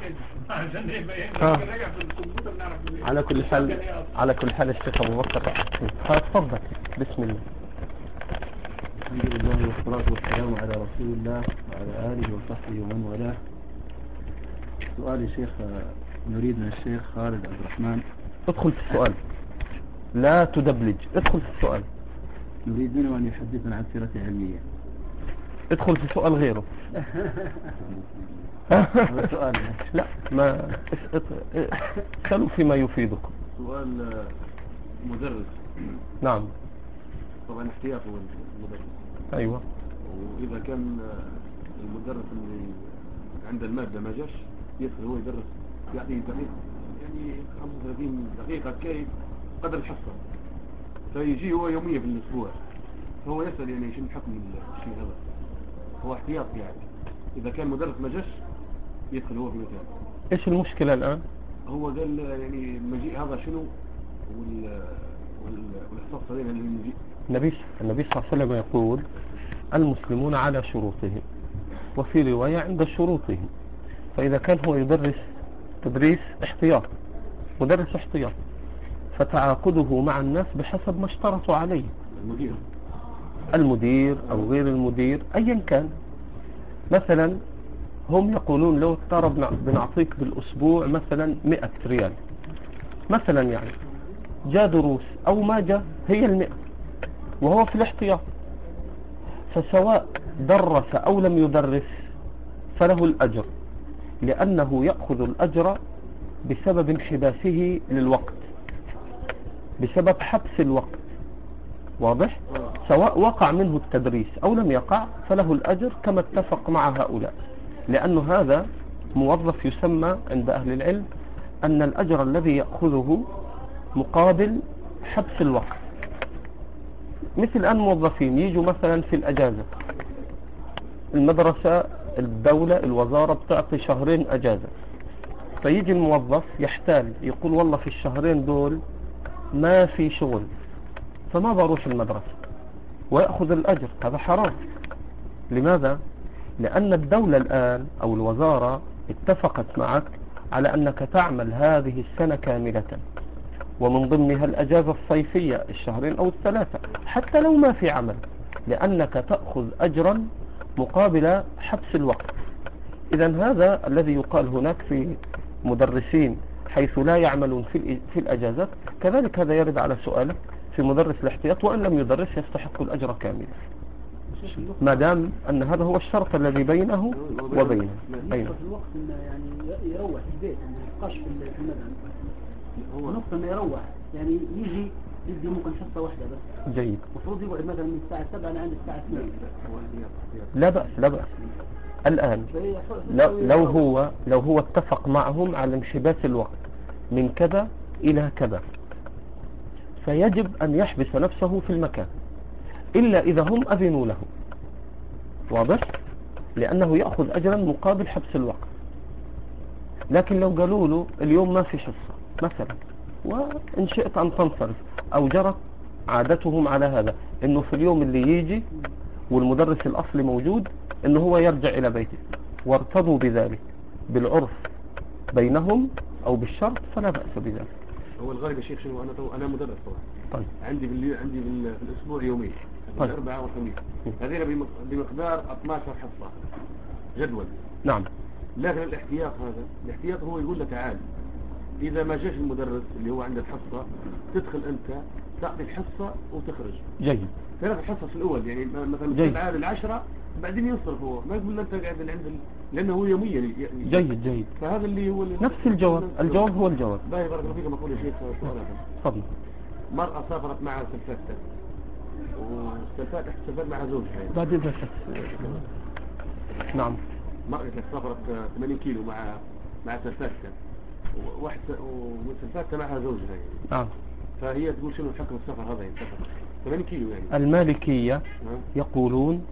على كل حال الشيخ أبو بكر تفضل. بسم الله. الحمد لله والصلاة والسلام على رسول الله وعلى آله وصحبه ومن والاه. سؤال الشيخ، نريد من الشيخ خالد عبد الرحمن. ادخل في السؤال، لا تدبلج، ادخل في السؤال. نريد منه أن يحدثنا عن سيرته العلمية. ادخل في سؤال غيره. هذا سؤال. لا، ما اسألوا فيما يفيدكم. سؤال مدرس. نعم. طبعا احتياطه المدرس. ايوه. وإذا كان المدرس اللي عند المادة ما جاش، يدخل هو يدرس، يعطيه دقيقة، يعني 35 دقيقة كي قدر الحصة، فيجي هو يوميا في الأسبوع، فهو يسأل يعني شنو حكم الشيء هذا. هو احتياط يعني، إذا كان مدرس ما جاش يدخل هو في مكان. ايش المشكلة الآن؟ هو قال يعني المجيء هذا شنو والاختصاص هذين المجيء. النبي صلى الله عليه وسلم يقول المسلمون على شروطهم، وفي رواية عند شروطهم. فإذا كان هو يدرس تدريس احتياط، مدرس احتياط، فتعاقده مع الناس بحسب ما اشترطوا عليه، المدير أو غير المدير أيا كان. مثلا هم يقولون لو اضطربنا بنعطيك بالأسبوع مثلا 100 ريال مثلا، يعني جاء دروس أو ما جاء هي 100 وهو في الاحتياط، فسواء درس أو لم يدرس فله الأجر، لأنه يأخذ الأجر بسبب انحباسه للوقت، بسبب حبس الوقت. واضح؟ سواء وقع منه التدريس أو لم يقع فله الأجر كما اتفق مع هؤلاء، لأن هذا موظف يسمى عند أهل العلم أن الأجر الذي يأخذه مقابل حبس الوقت. مثل الآن موظفين يجوا مثلا في الأجازة، المدرسة، الدولة، الوزارة بتعطي شهرين أجازة، فيجي الموظف يحتال يقول والله في الشهرين دول ما في شغل فما بروح المدرسة، ويأخذ الأجر. هذا حرام. لماذا؟ لأن الدولة الآن أو الوزارة اتفقت معك على أنك تعمل هذه السنة كاملة، ومن ضمنها الأجازة الصيفية الشهرين أو الثلاثة، حتى لو ما في عمل، لأنك تأخذ أجرا مقابل حبس الوقت. إذن هذا الذي يقال هناك في مدرسين حيث لا يعملون في الأجازات، كذلك هذا يرد على سؤالك في مدرس الاحتياط، وإن لم يدرس يستحق الأجر كاملا، ما دام أن هذا هو الشرط الذي بينه وبينه. أين في الوقت إنه يعني يروح البيت، إنه يبقاش في المدرسة. هو نقطة إنه يروح، يعني يجي ممكن حصة واحدة بس. جيد. المفروض يقعد مثلا من الساعة 7 لعند الساعة 2. لا بأس، لا بأس. الآن لو هو اتفق معهم على انحباس الوقت من كذا إلى كذا، فيجب أن يحبس نفسه في المكان إلا إذا هم أذنوا له. واضح؟ لأنه يأخذ أجرا مقابل حبس الوقت. لكن لو قالوا له اليوم ما في حصة مثلا، وإن شئت أن تنصرف، أو جرت عادتهم على هذا إنه في اليوم اللي يجي والمدرس الأصلي موجود إنه هو يرجع إلى بيته، وارتضوا بذلك بالعرف بينهم أو بالشرط، فلا بأس بذلك. هو الغالب يا شيخ شنو، أنا مدرس طبعا. طيب. عندي في الأسبوع يومين، طيب. الأربعاء والخميس، هذين بمقدار 12 حصة جدول. نعم. لكن الاحتياط هو يقول لك عاد إذا ما جاش المدرس اللي هو عنده الحصة، تدخل أنت تعطي الحصة وتخرج. جيد. 3 حصص الأول، يعني مثلا من 7 ل10، بعدين ينصرف هو، ما يقول أنت قاعد عند لأنه هو يوميا جيد. فهذا اللي هو نفس الجواب هو الجواب. باهي بارك الله فيكم. أقول يا شيخ سؤال هذا. تفضل. مرأة سافرت مع سلفتها، واستلفت مع زوجها. بعد إذا نعم. مرأة سافرت 80 كيلو مع سلفتها، وسلفتها معها زوجها يعني. نعم. فهي تقول شنو حكم السفر هذا، يعني سفر 80 كيلو يعني. المالكية يقولون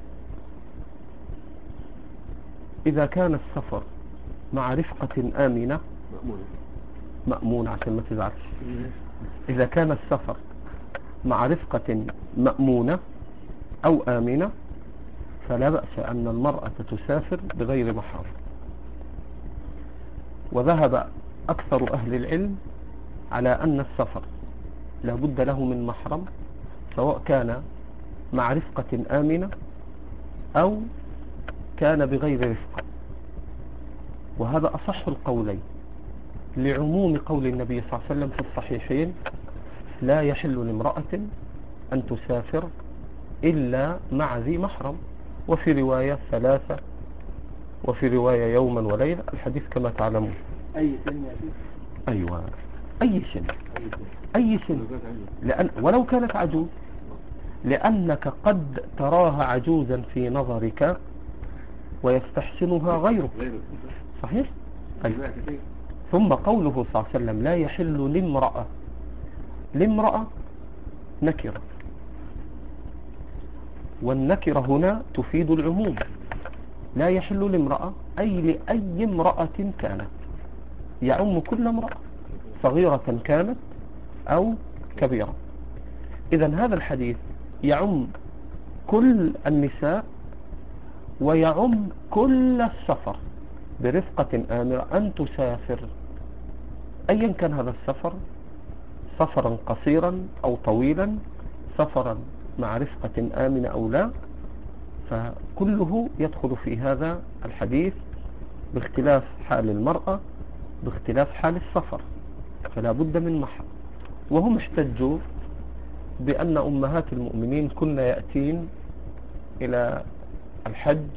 إذا كان السفر مع رفقة آمنة مأمونة عشان ما تزعلش، إذا كان السفر مع رفقة مأمونة أو آمنة فلا بأس أن المرأة تسافر بغير محرم. وذهب أكثر أهل العلم على أن السفر لا بد له من محرم، سواء كان مع رفقة آمنة أو كان بغير رفقة، وهذا أصح القولين لعموم قول النبي صلى الله عليه وسلم في الصحيحين: لا يحل لامرأة أن تسافر إلا مع ذي محرم، وفي رواية 3، وفي رواية يوما وليلة، الحديث كما تعلمون. أي سن يا شيخ؟ أيوة، أي سن، أي سن، لأن ولو كانت عجوز، لأنك قد تراها عجوزا في نظرك ويستحسنها غيرك، صحيح؟ أيوة. ثم قوله صلى الله عليه وسلم: لا يحل لامرأة نكرة، والنكرة هنا تفيد العموم. لا يحل لامرأة أي لأي امرأة كانت، يعم كل امرأة صغيرة كانت أو كبيرة. إذن هذا الحديث يعم كل النساء ويعم كل السفر برفقة آمرة أن تسافر، أيا كان هذا السفر، سفرا قصيرا أو طويلا، سفرا مع رفقة آمنة أو لا، فكله يدخل في هذا الحديث باختلاف حال المرأة، باختلاف حال السفر، فلا بد من محرم. وهم احتجوا بأن أمهات المؤمنين كن يأتين إلى الحج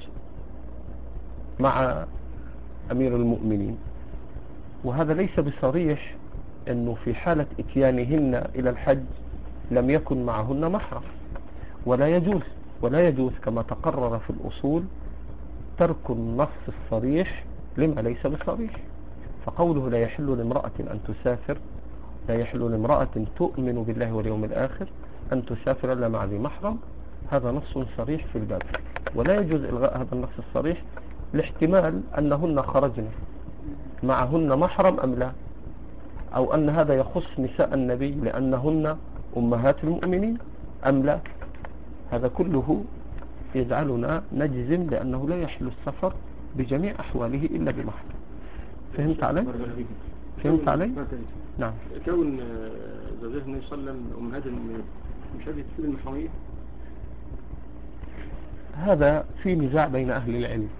مع أمير المؤمنين، وهذا ليس بصريح أنه في حالة إتيانهن إلى الحج لم يكن معهن محرم، ولا يجوز كما تقرر في الأصول ترك النص الصريح لما ليس بصريح. فقوله لا يحل لامرأة أن تسافر، لا يحل لامرأة تؤمن بالله واليوم الآخر أن تسافر إلا مع ذي محرم، هذا نص صريح في الباب، ولا يجوز إلغاء هذا النص الصريح لاحتمال أنهن خرجن معهن محرم أم لا، أو أن هذا يخص نساء النبي لأنهن أمهات المؤمنين أم لا. هذا كله يجعلنا نجزم بأنه لا يحل السفر بجميع أحواله إلا بمحرم. فهمت علي؟ فهمت علي؟ نعم. كون زوجات النبي صلى الله عليه وسلم أمهات المؤمنين مش هذه تفيد المحرمية؟ هذا في نزاع بين أهل العلم.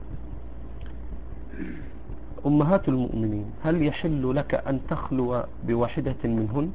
أمهات المؤمنين هل يحل لك أن تخلو بواحدة منهن؟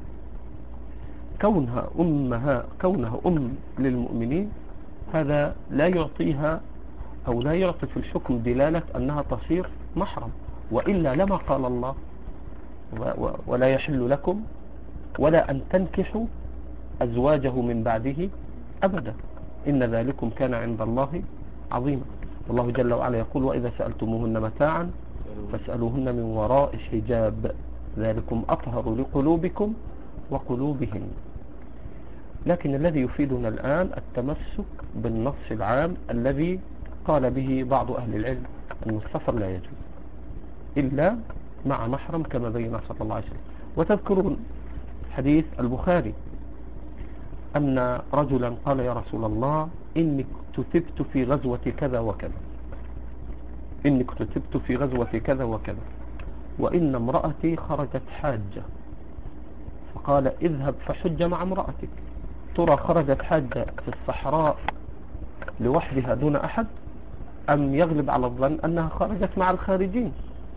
كونها أم للمؤمنين هذا لا يعطيها أو لا يعطي في الحكم دلالة أنها تصير محرم، وإلا لما قال الله: ولا يحل لكم ولا أن تنكحوا أزواجه من بعده أبدا إن ذلكم كان عند الله عظيما. والله جل وعلا يقول: وإذا سألتموهن متاعا فاسألوهن من وراء حجاب ذلكم أطهر لقلوبكم وقلوبهن. لكن الذي يفيدنا الآن التمسك بالنص العام الذي قال به بعض أهل العلم أن السفر لا يجوز إلا مع محرم كما بين صلى الله عليه وسلم. وتذكرون حديث البخاري أن رجلا قال: يا رسول الله إني كتبت في غزوة كذا وكذا، إني كتبت في غزوة كذا وكذا، وإن امرأتي خرجت حاجة. فقال: اذهب فحج مع امرأتك. ترى خرجت حاجة في الصحراء لوحدها دون أحد، أم يغلب على الظن أنها خرجت مع الخارجين؟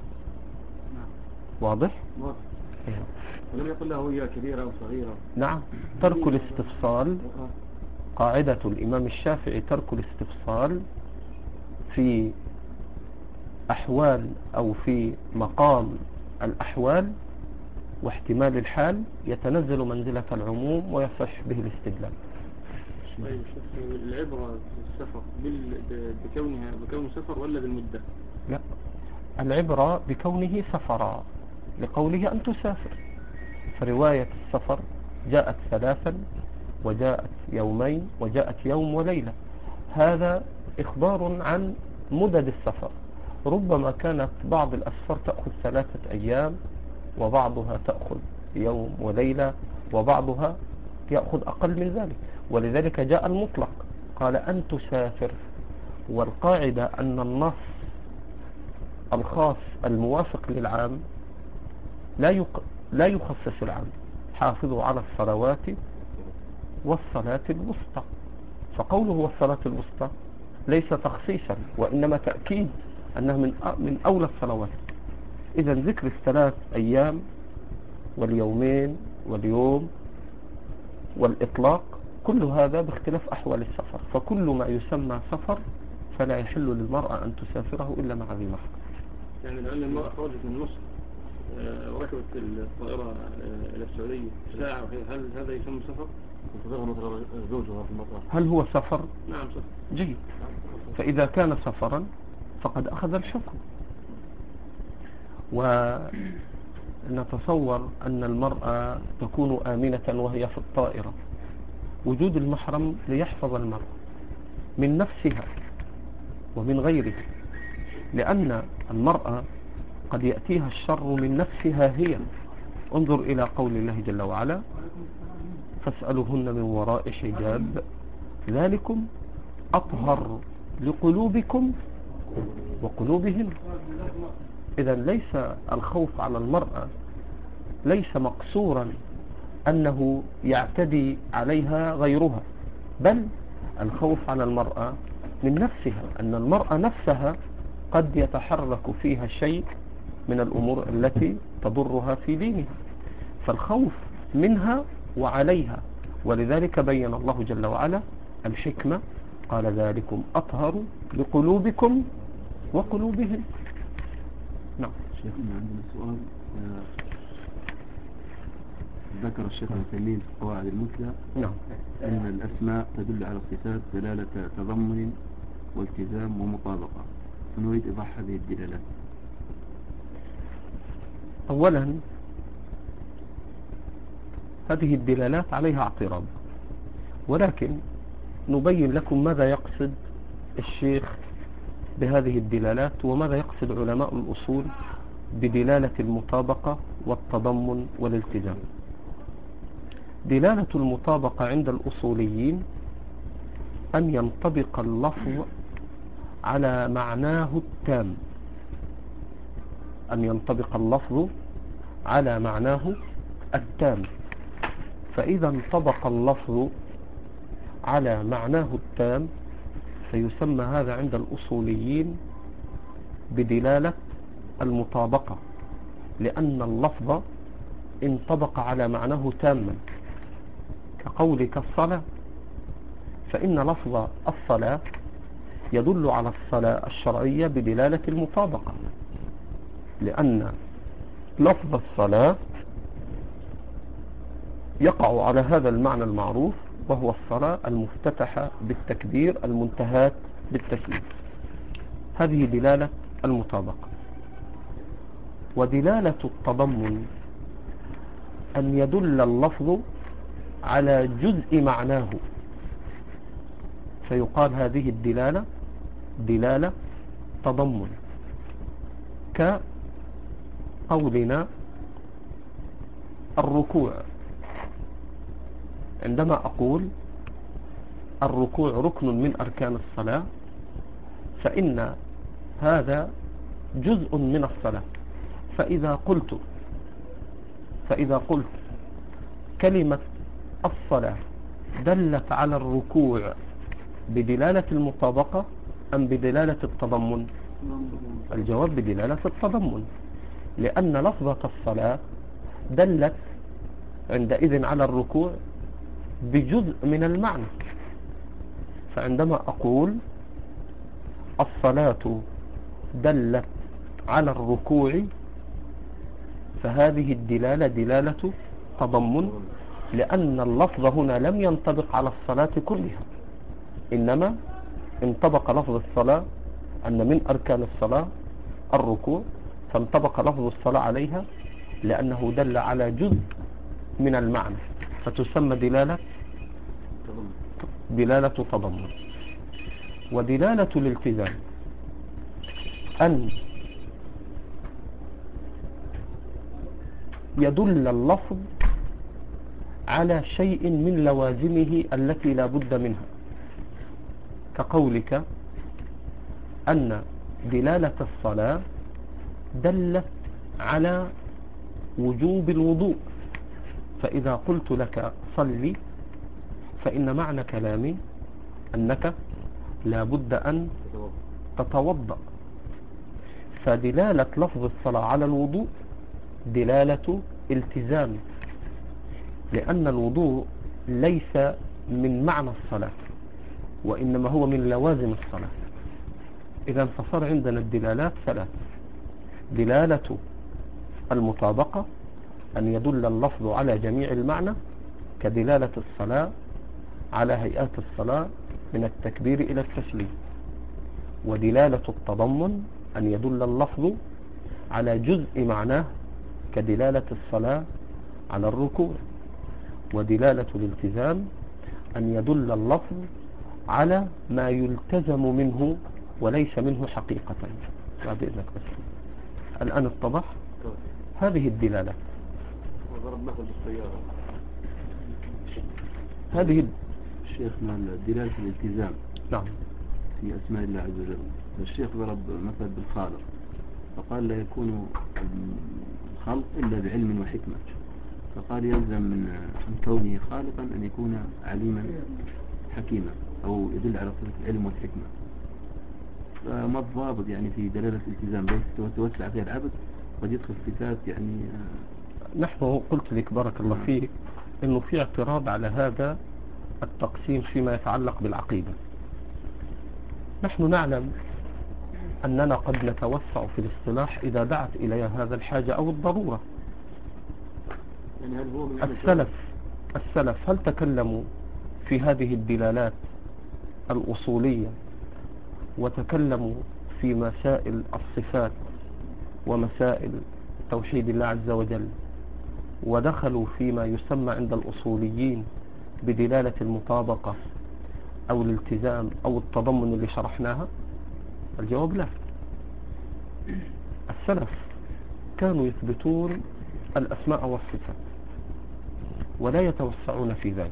واضح؟ ولم يقل له هي كبيرة أو صغيرة. نعم. ترك الاستفصال، قاعدة الإمام الشافعي ترك الاستفصال في أحوال أو في مقام الأحوال واحتمال الحال يتنزل منزلة العموم ويصح به الاستدلال. طيب العبرة في السفر بكونه سفر ولا بالمدة؟ لا، العبرة بكونه سفرا لقوله أن تسافر، فرواية السفر جاءت 3 وجاءت 2 وجاءت يوم وليلة، هذا إخبار عن مدد السفر. ربما كانت بعض الأسفار تأخذ 3 أيام، وبعضها تأخذ يوم وليلة، وبعضها يأخذ أقل من ذلك، ولذلك جاء المطلق قال أن تسافر. والقاعدة أن النص الخاص الموافق للعام لا يخصص العام. حافظوا على الصلوات والصلاة الوسطى، فقوله والصلاة الوسطى ليس تخصيصا وإنما تأكيد أنها من أولى الصلوات. إذا ذكر الثلاث أيام واليومين واليوم والإطلاق كل هذا باختلاف أحوال السفر، فكل ما يسمى سفر فلا يحل للمرأة أن تسافره إلا مع ذي محرم. يعني لأن المرأة خرجت من مصر وركبت الطائرة إلى السعودية ساعة، هل هذا يسمى سفر؟ انتظرها مثلا زوجها في المطار. هل هو سفر؟ نعم سفر. جيد. فإذا كان سفرا فقد أخذ الحكم. ونتصور أن المرأة تكون آمنة وهي في الطائرة. وجود المحرم ليحفظ المرأة من نفسها ومن غيرها، لأن المرأة قد يأتيها الشر من نفسها هي. انظر إلى قول الله جل وعلا: فاسألوهن من وراء حجاب ذلكم أطهر لقلوبكم وقلوبهن. إذا ليس الخوف على المرأة ليس مقصورا أنه يعتدي عليها غيرها، بل الخوف على المرأة من نفسها، أن المرأة نفسها قد يتحرك فيها شيء من الأمور التي تضرها في دينها، فالخوف منها وعليها. ولذلك بين الله جل وعلا الحكمة، قال: ذلكم أطهر لقلوبكم وقلوبهم. نعم. شيخنا عندنا سؤال. ذكر الشيخ العثيمين في القواعد المثلى نعم. أن الأسماء تدل على الصفات دلالة تضمن والتزام ومطابقة، فنريد إيضاح هذه الدلالات. أولا هذه الدلالات عليها اعتراض، ولكن نبين لكم ماذا يقصد الشيخ بهذه الدلالات وماذا يقصد علماء الأصول بدلالة المطابقة والتضمن والالتزام. دلالة المطابقة عند الأصوليين أن ينطبق اللفظ على معناه التام، أن ينطبق اللفظ على معناه التام. فإذا انطبق اللفظ على معناه التام فيسمى هذا عند الأصوليين بدلالة المطابقة، لأن اللفظ انطبق على معناه تاما. كقولك الصلاة، فإن لفظ الصلاة يدل على الصلاة الشرعية بدلالة المطابقة، لأن لفظ الصلاة يقع على هذا المعنى المعروف، وهو الصلاة المفتتحة بالتكبير المنتهاة بالتسليم. هذه دلالة المطابقة. ودلالة التضمن أن يدل اللفظ على جزء معناه، فيقال هذه الدلالة دلالة تضمن. كقولنا الركوع، عندما أقول الركوع ركن من أركان الصلاة فإن هذا جزء من الصلاة. فإذا قلت كلمة الصلاة دلت على الركوع بدلالة المطابقة أم بدلالة التضمن؟ الجواب بدلالة التضمن، لأن لفظة الصلاة دلت عندئذ على الركوع بجزء من المعنى. فعندما أقول الصلاة دلت على الركوع فهذه الدلالة دلالة تضمن، لأن اللفظ هنا لم ينطبق على الصلاة كلها، إنما انطبق لفظ الصلاة أن من أركان الصلاة الركوع، فانطبق لفظ الصلاة عليها لأنه دل على جزء من المعنى، فتسمى دلالة تضمن. ودلالة الالتزام أن يدل اللفظ على شيء من لوازمه التي لا بد منها، كقولك أن دلالة الصلاة دلت على وجوب الوضوء. فإذا قلت لك صلي فإن معنى كلامي أنك لا بد أن تتوضأ. فدلالة لفظ الصلاة على الوضوء دلالة التزام، لأن الوضوء ليس من معنى الصلاة وإنما هو من لوازم الصلاة. إذا فصار عندنا الدلالات ثلاث: دلالة المطابقة أن يدل اللفظ على جميع المعنى كدلالة الصلاة على هيئات الصلاة من التكبير إلى التسليم، ودلالة التضمن أن يدل اللفظ على جزء معناه كدلالة الصلاة على الركوع، ودلالة الالتزام أن يدل اللفظ على ما يلتزم منه وليس منه حقيقة. بعد إذنك بس الآن اتضح هذه الدلالة. وضرب مثل بالسيارة. هذه شيخنا دلالة الالتزام نعم في أسماء الله عز وجل. الشيخ ضرب مثل بالخالق فقال لا يكون الخلق إلا بعلم وحكمة، فقال يلزم من كونه خالقا أن يكون عليما حكيما، أو يدل على صفة العلم والحكمة. فما الضابط يعني في دلالة الالتزام بس توسع فيها العبد قد يدخل صفات يعني نحن قلت لك بارك الله فيك إنه في اعتراض على هذا التقسيم فيما يتعلق بالعقيدة. نحن نعلم أننا قد نتوسع في الاصطلاح إذا دعت إلى هذا الحاجة أو الضرورة. يعني هل هو من السلف هل تكلموا في هذه الدلالات الأصولية وتكلموا في مسائل الصفات ومسائل توحيد الله عز وجل ودخلوا فيما يسمى عند الأصوليين بدلالة المطابقة أو الالتزام أو التضمن اللي شرحناها؟ الجواب لا. السلف كانوا يثبتون الأسماء والصفات ولا يتوسعون في ذلك.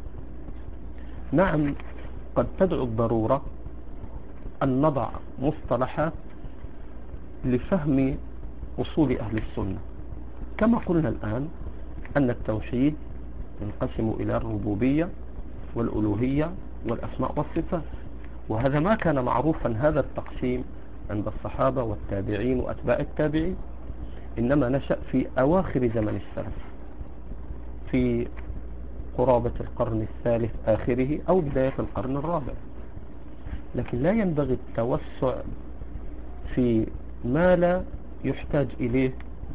نعم قد تدعو الضرورة أن نضع مصطلحات لفهم أصول أهل السنة، كما قلنا الآن أن التوحيد ينقسم إلى الربوبية والألوهية والأسماء والصفات، وهذا ما كان معروفا هذا التقسيم عند الصحابة والتابعين وأتباع التابعين، إنما نشأ في أواخر زمن السلف في قرابة القرن الثالث آخره أو بداية القرن الرابع. لكن لا ينبغي التوسع في ما لا يحتاج إليه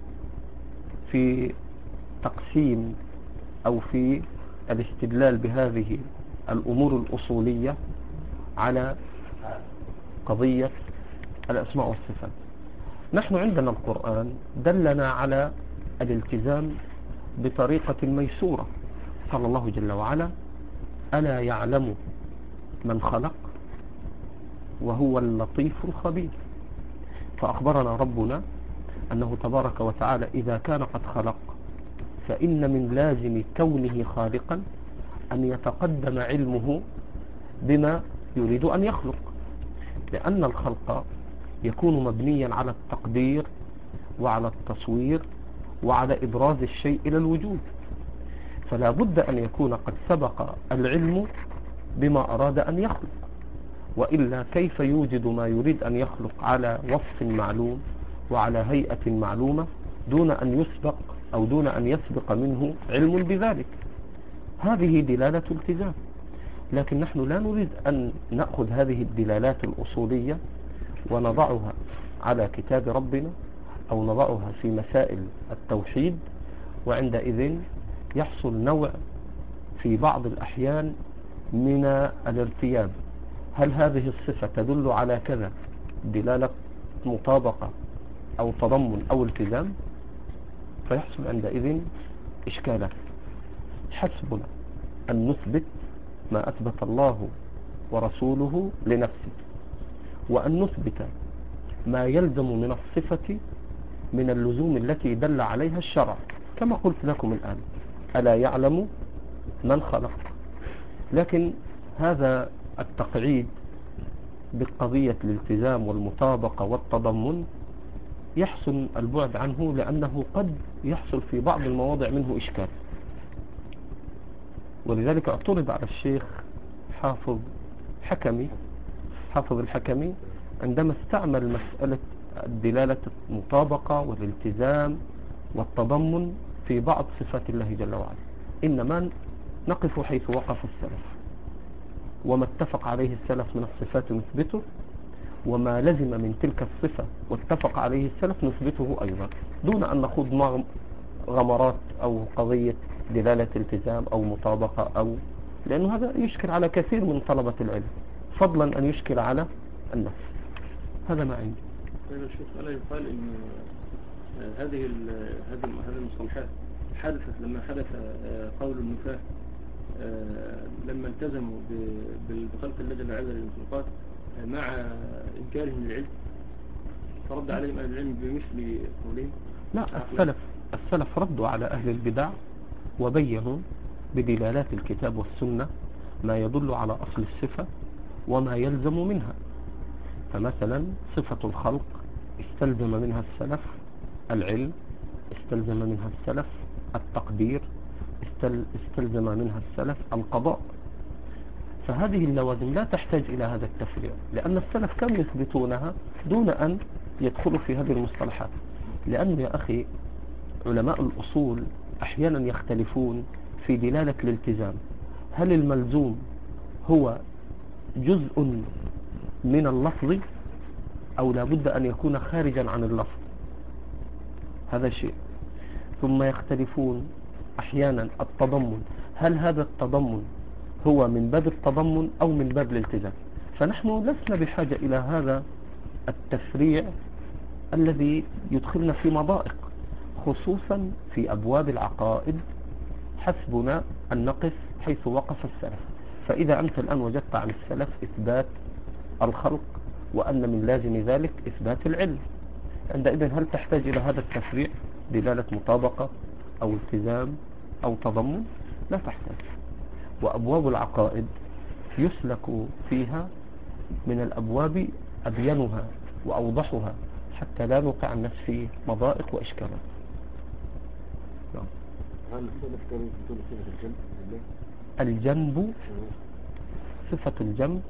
في تقسيم أو في الاستدلال بهذه الأمور الأصولية على قضية الأسماء والصفات. نحن عندنا القرآن دلنا على الالتزام بطريقة ميسورة. قال الله جل وعلا: ألا يعلم من خلق وهو اللطيف الخبير. فأخبرنا ربنا أنه تبارك وتعالى إذا كان قد خلق فإن من لازم كونه خالقا أن يتقدم علمه بما يريد أن يخلق، لأن الخلق يكون مبنيا على التقدير وعلى التصوير وعلى إبراز الشيء إلى الوجود، فلا بد أن يكون قد سبق العلم بما أراد أن يخلق، وإلا كيف يوجد ما يريد أن يخلق على وصف معلوم وعلى هيئة معلومة دون أن يسبق أو دون أن يسبق منه علم بذلك؟ هذه دلالة التزام. لكن نحن لا نريد أن نأخذ هذه الدلالات الأصولية ونضعها على كتاب ربنا أو نضعها في مسائل التوحيد، وعندئذ يحصل نوع في بعض الأحيان من الارتياب: هل هذه الصفة تدل على كذا دلالة مطابقة أو تضمن أو التزام؟ فيحصل عندئذ إشكالات. حسبنا أن نثبت ما أثبت الله ورسوله لنفسه، وأن نثبت ما يلزم من الصفة من اللزوم التي دل عليها الشرع، كما قلت لكم الآن: ألا يعلم من خلق. لكن هذا التقعيد بقضية الالتزام والمطابقة والتضمن يحسن البعد عنه، لأنه قد يحصل في بعض المواضع منه إشكال. ولذلك اعترض على الشيخ حافظ الحكمي عندما استعمل مسألة دلالة المطابقة والالتزام والتضمن في بعض صفات الله جل وعلا. إنما نقف حيث وقف السلف، وما اتفق عليه السلف من الصفات نثبته، وما لزم من تلك الصفة واتفق عليه السلف نثبته أيضا، دون أن نخوض غمرات أو قضية دلالة التزام أو مطابقة، لأنه هذا يشكل على كثير من طلبة العلم، فضلا أن يشكل على النفس. هذا ما عندي. طيب الشيخ، ألا يقال إن هذه المصطلحات حدثت لما حدث قول النفاة لما التزموا بخلق الله جل وعلا للمخلوقات مع إنكارهم للعلم، فرد عليهم أهل العلم بمثل قولهم؟ لا، السلف ردوا على أهل البدع وبينوا بدلالات الكتاب والسنة ما يدل على أصل الصفة وما يلزم منها. فمثلا صفة الخلق استلزم منها السلف العلم، استلزم منها السلف التقدير، استلزم منها السلف القضاء. فهذه اللوازم لا تحتاج إلى هذا التفريع، لأن السلف كانوا يثبتونها دون أن يدخلوا في هذه المصطلحات. لأنه يا أخي علماء الأصول أحيانا يختلفون في دلالة الالتزام، هل الملزوم هو جزء من اللفظ أو لابد أن يكون خارجا عن اللفظ؟ هذا شيء. ثم يختلفون أحيانا التضمن، هل هذا التضمن هو من باب التضمن أو من باب الالتزام؟ فنحن لسنا بحاجة إلى هذا التفريع الذي يدخلنا في مضائق، خصوصا في أبواب العقائد. حسبنا أن نقف حيث وقف السلف. فإذا أنت الآن وجدت عن السلف إثبات الخلق وأن من لازم ذلك إثبات العلم، عندئذ هل تحتاج إلى هذا التفريع دلالة مطابقة أو التزام أو تضمن؟ لا تحتاج. وأبواب العقائد يسلك فيها من الأبواب أبينها وأوضحها حتى لا نوقع الناس في مضائق وإشكالات. نعم. هل السلف كانوا يثبتون صفة الجنب لله؟ الجنب، صفة الجنب،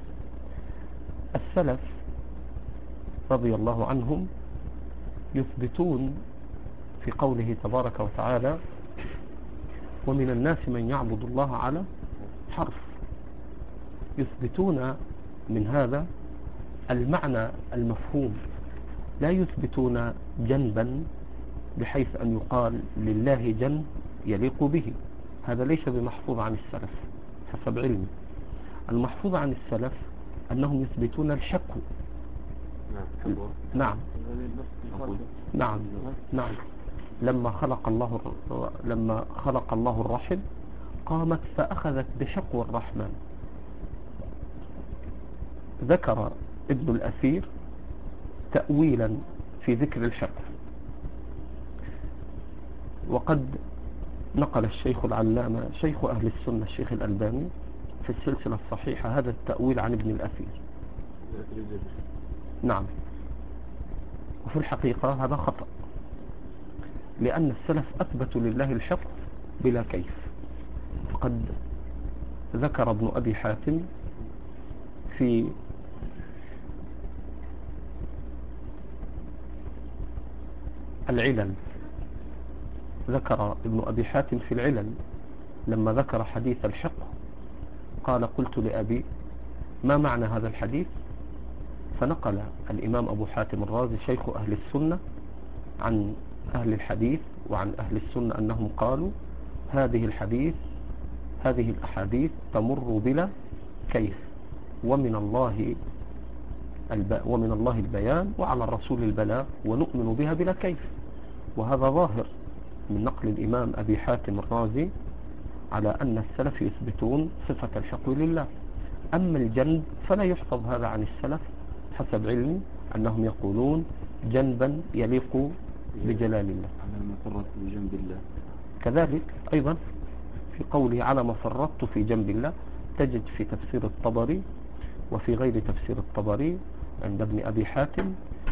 السلف رضي الله عنهم يثبتون في قوله تبارك وتعالى: ومن الناس من يعبد الله على حرف. يثبتون من هذا المعنى المفهوم، لا يثبتون جنبا بحيث أن يقال لله جنب يليق به. هذا ليس بمحفوظ عن السلف حسب علمي. المحفوظ عن السلف أنهم يثبتون الحق. نعم نعم نعم. لما خلق الله الرحم قامت فأخذت بحقو الرحمن. ذكر ابن الأثير تأويلا في ذكر الحقو، وقد نقل الشيخ العلامة شيخ أهل السنة الشيخ الألباني في السلسلة الصحيحة هذا التأويل عن ابن الأثير. نعم. وفي الحقيقة هذا خطأ، لأن السلف أثبتوا لله الحق بلا كيف. فقد ذكر ابن أبي حاتم في العلل، ذكر ابن أبي حاتم في العلل لما ذكر حديث الحق قال: قلت لأبي ما معنى هذا الحديث؟ فنقل الإمام أبو حاتم الرازي شيخ أهل السنة عن أهل الحديث وعن أهل السنة أنهم قالوا: هذه الأحاديث تمر بلا كيف، ومن الله البيان وعلى الرسول البلاغ ونؤمن بها بلا كيف. وهذا ظاهر من نقل الإمام أبي حاتم الرازي على أن السلف يثبتون صفة الحق لله. أما الجنب فلا يحفظ هذا عن السلف حسب علمي، أنهم يقولون جنبا يليق بجلال الله. على ما فرطت في جنب الله. كذلك أيضا في قوله على ما فرطت في جنب الله تجد في تفسير الطبري وفي غير تفسير الطبري عند ابن أبي حاتم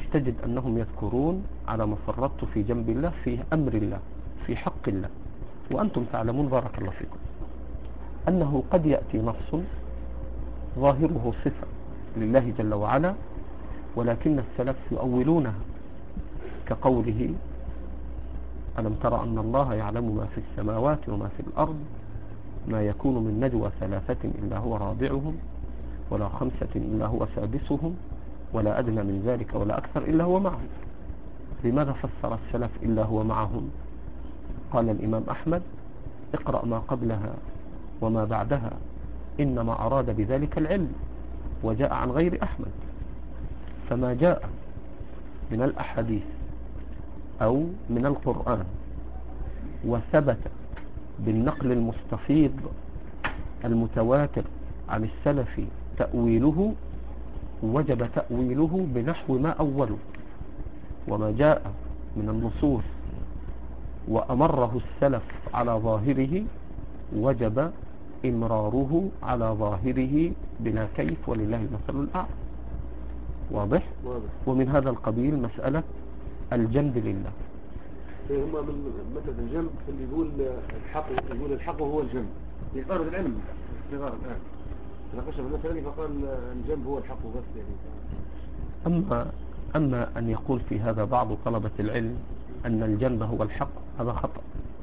تجد أنهم يذكرون على ما فرطت في جنب الله في أمر الله في حق الله. وأنتم تعلمون بارك الله فيكم أنه قد يأتي نص ظاهره صفة لله جل وعلا، ولكن السلف يؤولونها كقوله ألم تر أن الله يعلم ما في السماوات وما في الأرض ما يكون من نجوى ثلاثة إلا هو رابعهم ولا خمسة إلا هو سادسهم ولا أدنى من ذلك ولا أكثر إلا هو معهم. لماذا فسر السلف إلا هو معهم؟ قال الإمام أحمد اقرأ ما قبلها وما بعدها إنما أراد بذلك العلم، وجاء عن غير أحمد. فما جاء من الأحاديث أو من القرآن وثبت بالنقل المستفيض المتواتر عن السلف تأويله وجب تأويله بنحو ما أوله. وما جاء من النصوص وأمره السلف على ظاهره وجب إمراره على ظاهره بلا كيف، ولله المثل الأعلى. واضح؟ ومن هذا القبيل مسألة الجنب لله. هم من مثل الجنب اللي يقول الحق هو الجنب يقارب العلم صغار الآن ناقشها مثلا فقال الجنب هو الحق بس يعني. أما أن يقول في هذا بعض طلبة العلم أن الجنب هو الحق، هذا خطأ،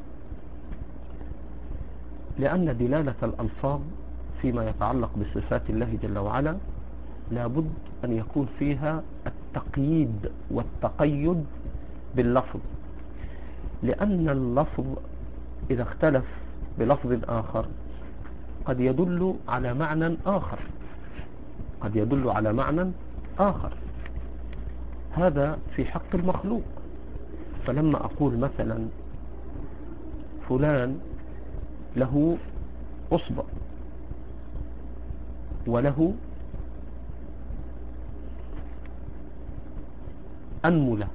لأن دلالة الألفاظ فيما يتعلق بصفات الله جل وعلا لابد أن يكون فيها التقييد والتقيد باللفظ، لأن اللفظ إذا اختلف بلفظ آخر قد يدل على معنى آخر، قد يدل على معنى آخر. هذا في حق المخلوق. فلما أقول مثلا فلان له أصبع وله أنملة،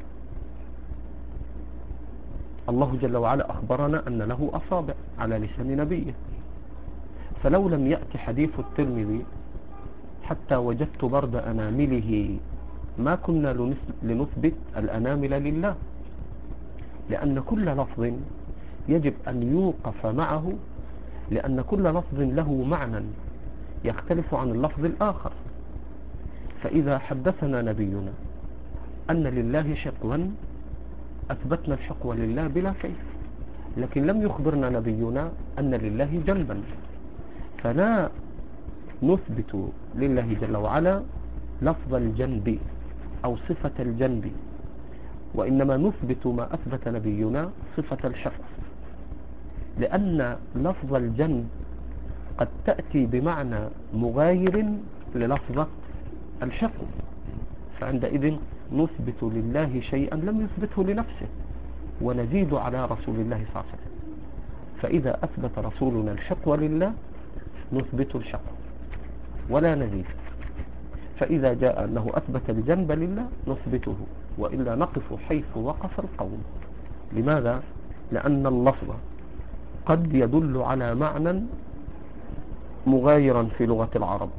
الله جل وعلا أخبرنا أن له أصابع على لسان نبيه، فلو لم يأتي حديث الترمذي حتى وجدت برد أنامله ما كنا لنثبت الأنامل لله، لأن كل لفظ يجب أن يوقف معه، لأن كل لفظ له معنى يختلف عن اللفظ الآخر. فإذا حدثنا نبينا أن لله شقوا أثبتنا الشقوى لله بلا كيف، لكن لم يخبرنا نبينا أن لله جنبا، فلا نثبت لله جل وعلا لفظ الجنب أو صفة الجنب، وإنما نثبت ما أثبت نبينا صفة الشق، لأن لفظ الجنب قد تأتي بمعنى مغاير للفظة الشق، فعندئذ نثبت لله شيئا لم يثبته لنفسه ونزيد على رسول الله صلى الله عليه وسلم. فإذا أثبت رسولنا الشقوى لله نثبت الشقوى ولا نزيد، فإذا جاء أنه أثبت الجنب لله نثبته، وإلا نقف حيث وقف القوم. لماذا؟ لأن اللفظ قد يدل على معنى مغايرا في لغة العرب،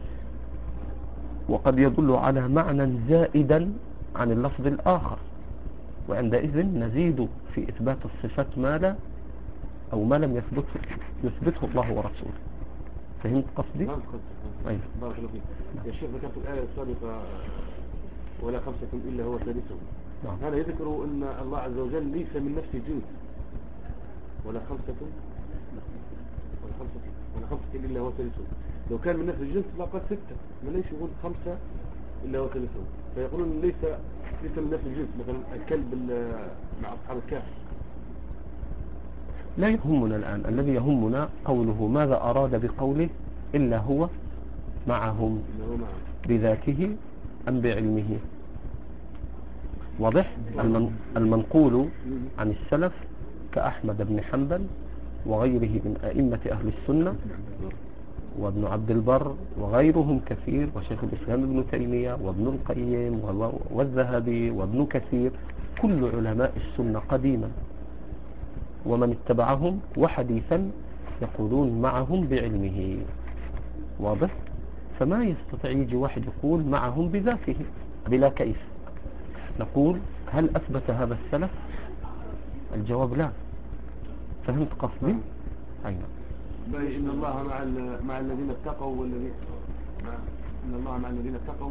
وقد يدل على معنى زائدا عن اللفظ الآخر، وعندئذ نزيد في إثبات الصفات ما لا أو ما لم يثبته الله ورسوله. فهمت قصدي؟ نعم قصدي. أيوة. بارك الله فيك. يا شيخ ذكرت الآية السابقة ولا خمسة إلا هو سادسهم. نعم. هذا يذكر أن الله عز وجل ليس من نفس الجنس ولا خمسة إلا هو سادسهم. لو كان من نفس الجنس لقد ستة، ما ليش يقول خمسة إلا هو سادسهم؟ فيقولون ليس من نفس الجنس، مثلا الكلب مع أصحاب الكهف. لا يهمنا الآن، الذي يهمنا قوله ماذا أراد بقوله إلا هو معهم بذاته أم بعلمه. واضح؟ المنقول عن السلف كأحمد بن حنبل وغيره من أئمة أهل السنة وابن عبد البر وغيرهم كثير، وشيخ الإسلام ابن تيمية وابن القيم والذهبي وابن كثير، كل علماء السنة قديما ومن اتبعهم وحديثا يقولون معهم بعلمه. واضح؟ فما يستطيع يجي واحد يقول معهم بذاته بلا كيف، نقول هل أثبت هذا السلف؟ الجواب لا. فهمت قصدي؟ أي نعم. إن الله مع الذين اتقوا إن الله مع الذين اتقوا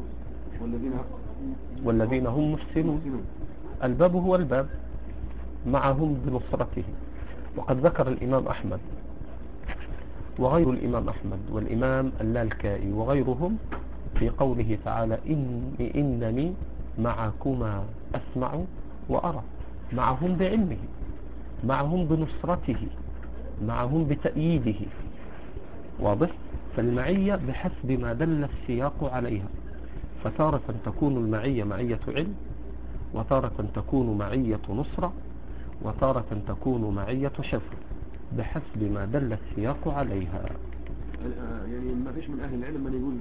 والذين هم محسنون. الباب هو الباب، معهم بنصرته. وقد ذكر الإمام أحمد وغير الإمام أحمد والإمام اللالكائي وغيرهم في قوله تعالى إنني معكما أسمع وأرى. معهم بعلمه، معهم بنصرته، معهم بتأييده. واضح؟ فالمعية بحسب ما دل السياق عليها، فتارة تكون المعية معية علم، وتارة تكون معية نصرة، وتارة تكون معية شفر بحسب ما دل السياق عليها. يعني ما فيش من أهل العلم من يقول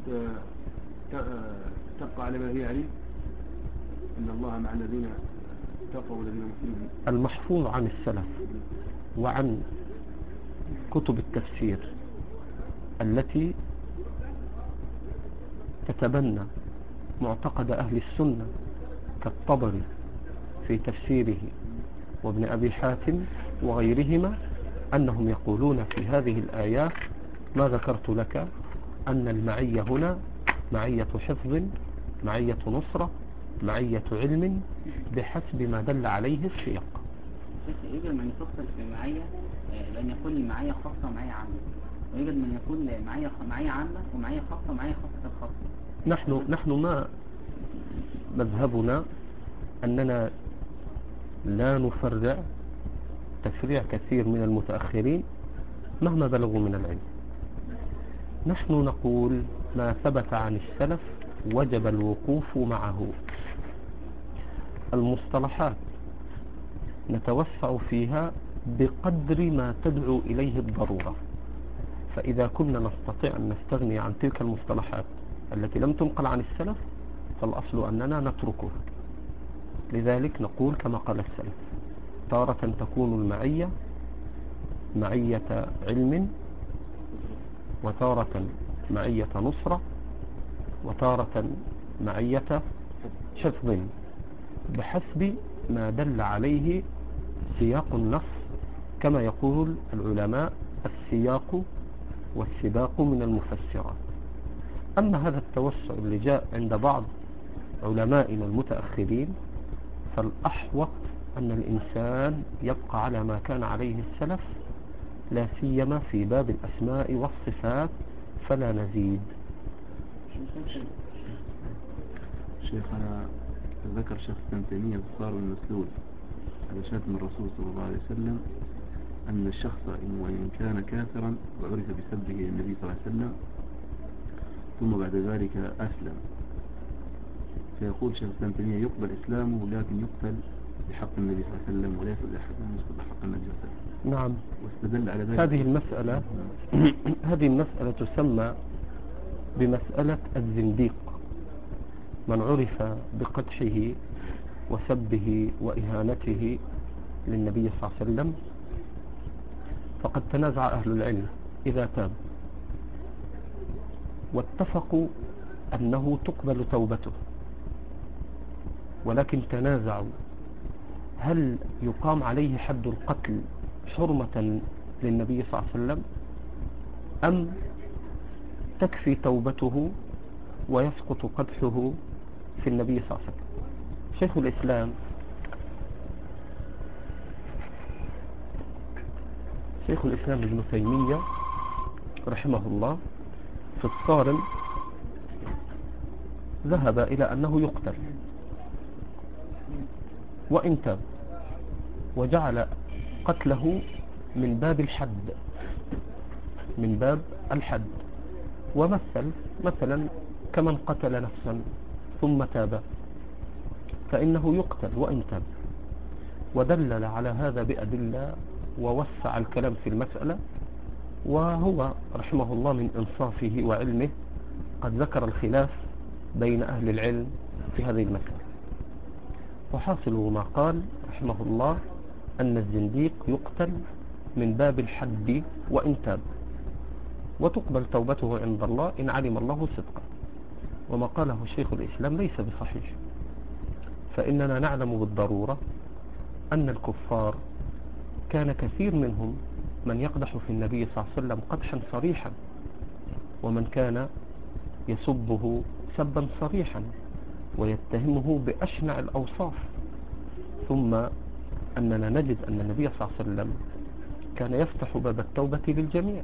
تبقى على ما هي عليه، إن الله مع الذين اتقوا والذين محسنون. المحفوظ عن السلف وعن كتب التفسير التي تتبنى معتقد أهل السنة كالطبري في تفسيره وابن أبي حاتم وغيرهما أنهم يقولون في هذه الآيات ما ذكرت لك، أن المعية هنا معية حفظ، معية نصرة، معية علم بحسب ما دل عليه السياق. يوجد من يفصل في معية بأن يكون المعية خاصة ومعية عامة، ويوجد من يكون معية عامة ومعية خاصة ومعية خاصة الخاصة. نحن ما مذهبنا أننا لا نفرع تفريع كثير من المتأخرين مهما بلغوا من العلم. نحن نقول ما ثبت عن السلف وجب الوقوف معه. المصطلحات نتوسع فيها بقدر ما تدعو إليه الضرورة، فإذا كنا نستطيع أن نستغني عن تلك المصطلحات التي لم تنقل عن السلف فالأصل أننا نتركها. لذلك نقول كما قال السلف: تارة تكون المعية معية علم، وتارة معية نصرة، وتارة معية حفظ بحسب ما دل عليه سياق النص، كما يقول العلماء: السياق والسباق من المفسرات. أما هذا التوسع اللي جاء عند بعض علمائنا المتأخرين فالأحوط أن الإنسان يبقى على ما كان عليه السلف، لا سيما في باب الأسماء والصفات، فلا نزيد. شيخنا ذكر شيخ ابن تيمية بصار المسدود على شتم الرسول صلى الله عليه وسلم أن الشخص وإن كان كافرا وعرف بسبه النبي صلى الله عليه وسلم ثم بعد ذلك أسلم، فيقول شيخ ابن تيمية يقبل إسلامه لكن يقتل بحق النبي صلى الله عليه وسلم وليس بأحد يقتل بحق النبي صلى الله عليه وسلم. نعم. واستدل على ذلك هذه المسألة تسمى بمسألة الزنديق. من عرف بقدحه وسبه وإهانته للنبي صلى الله عليه وسلم فقد تنازع أهل العلم إذا تاب، واتفقوا أنه تقبل توبته، ولكن تنازعوا هل يقام عليه حد القتل حرمة للنبي صلى الله عليه وسلم أم تكفي توبته ويسقط قدحه في النبي صلى الله عليه وسلم. شيخ الإسلام ابن تيمية رحمه الله في الصارم ذهب إلى أنه يقتل وإن تاب، وجعل قتله من باب الحد، ومثل مثلا كمن قتل نفسا ثم تاب فإنه يقتل وإن تاب، ودلل على هذا بأدلة ووسع الكلام في المسألة. وهو رحمه الله من إنصافه وعلمه قد ذكر الخلاف بين أهل العلم في هذه المسألة، وحاصل ما قال رحمه الله أن الزنديق يقتل من باب الحد وإن تاب، وتقبل توبته عند الله إن علم الله صدقا. وما قاله شيخ الإسلام ليس بصحيح، فإننا نعلم بالضرورة أن الكفار كان كثير منهم من يقدح في النبي صلى الله عليه وسلم قدحا صريحا، ومن كان يسبه سبا صريحا ويتهمه بأشنع الأوصاف. ثم أننا نجد أن النبي صلى الله عليه وسلم كان يفتح باب التوبة للجميع،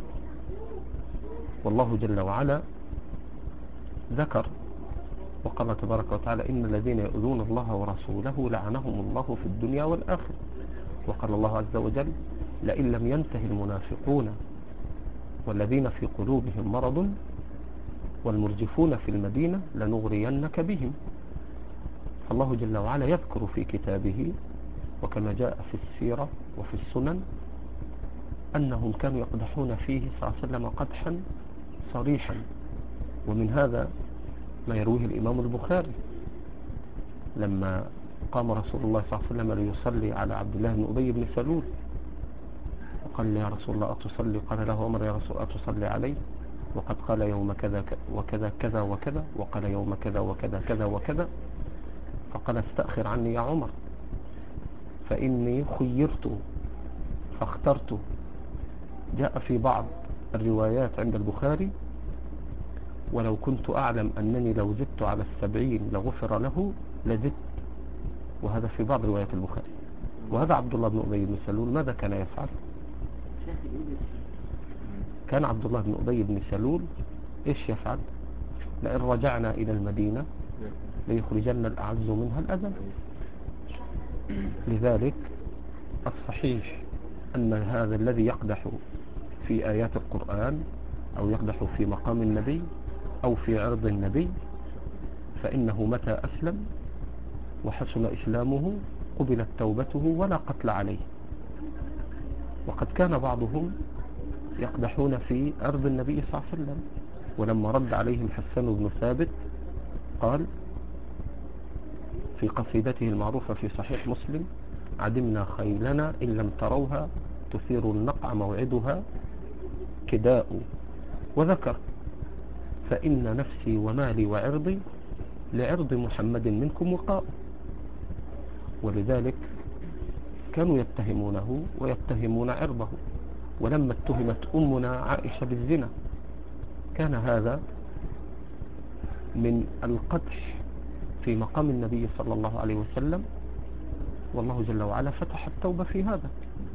والله جل وعلا ذكر وقال تبارك وتعالى: إن الذين يؤذون الله ورسوله لعنهم الله في الدنيا والآخرة. وقال الله عز وجل: لئن لم ينته المنافقون والذين في قلوبهم مرض والمرجفون في المدينة لنغرينك بهم. فالله جل وعلا يذكر في كتابه وكما جاء في السيرة وفي السنن أنهم كانوا يقدحون فيه صلى الله عليه وسلم قدحا صريحا. ومن هذا ما يرويه الإمام البخاري لما قام رسول الله صلى الله عليه وسلم ليصلي على عبد الله بن أبي بن سلول، وقال: يا رسول الله أتصلي؟ قال له عمر: يا رسول أتصلي عليه؟ وقد قال يوم كذا وكذا كذا وكذا، وقال يوم كذا وكذا كذا وكذا. فقال: استأخر عني يا عمر، فإني خيرت فاخترت. جاء في بعض الروايات عند البخاري: ولو كنت أعلم أنني لو زدت على 70 لغفر له لزدت. وهذا في بعض روايات البخاري. وهذا عبد الله بن أبي بن سلول ماذا كان يفعل؟ كان عبد الله بن أبي بن سلول إيش يفعل؟ لئن رجعنا إلى المدينة ليخرجن الأعز منها الأذل. لذلك الصحيح أن هذا الذي يقدح في آيات القرآن أو يقدح في مقام النبي أو في عرض النبي فإنه متى أسلم وحسن إسلامه قبلت توبته ولا قتل عليه. وقد كان بعضهم يقدحون في عرض النبي صلى الله عليه وسلم، ولما رد عليهم حسان بن ثابت قال في قصيدته المعروفة في صحيح مسلم: عدمنا خيلنا إن لم تروها تثير النقع موعدها كداء. وذكر: فإن نفسي ومالي وعرضي لعرض محمد منكم وقاء. ولذلك كانوا يتهمونه ويتهمون عرضه. ولما اتهمت أمنا عائشة بالزنا كان هذا من القدح في مقام النبي صلى الله عليه وسلم، والله جل وعلا فتح التوبة في هذا.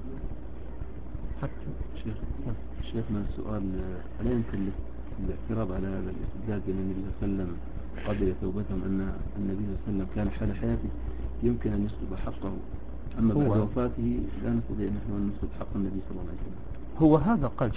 شيخنا السؤال: ألا يمكن الاعتراض على هذا الاستدلال بأن النبي صلى الله عليه وسلم قبل توبتهم أن النبي صلى الله عليه وسلم كان حال حياته يمكن أن يسلب حقه، أما بعد وفاته لا نستطيع نحن أن نسلب حق النبي صلى الله عليه وسلم؟ هو هذا قال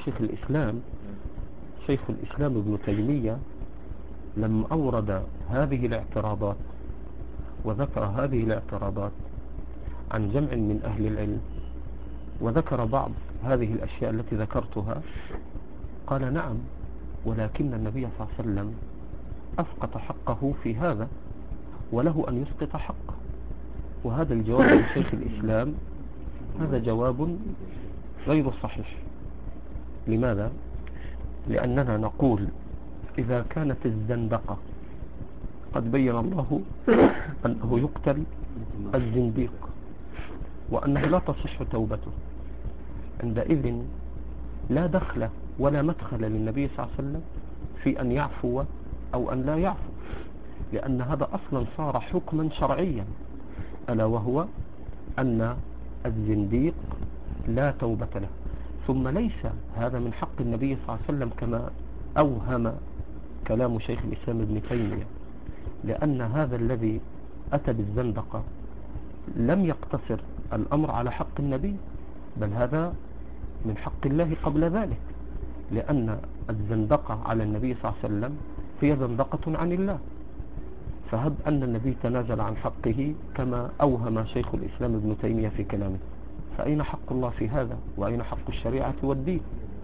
شيخ الإسلام ابن تيمية لما أورد هذه الاعتراضات وذكر هذه الاعتراضات عن جمع من أهل العلم وذكر بعض هذه الأشياء التي ذكرتها، قال: نعم، ولكن النبي صلى الله عليه وسلم أسقط حقه في هذا وله أن يسقط حقه. وهذا الجواب عن شيخ الإسلام هذا جواب غير صحيح. لماذا؟ لأننا نقول إذا كانت الزندقة قد بين الله أنه يقتل الزنديق وأنه لا تصح توبته، عندئذ لا دخل ولا مدخل للنبي صلى الله عليه وسلم في أن يعفو أو أن لا يعفو، لأن هذا أصلا صار حكما شرعيا، ألا وهو أن الزنديق لا توبة له. ثم ليس هذا من حق النبي صلى الله عليه وسلم كما أوهم كلام شيخ الإسلام ابن تيمية، لأن هذا الذي أتى بالزندقة لم يقتصر الأمر على حق النبي، بل هذا من حق الله قبل ذلك، لأن الزندقة على النبي صلى الله عليه وسلم هي زندقة عن الله. فهب أن النبي تنازل عن حقه كما أوهم شيخ الإسلام ابن تيمية في كلامه، فأين حق الله في هذا؟ وأين حق الشريعة والدين؟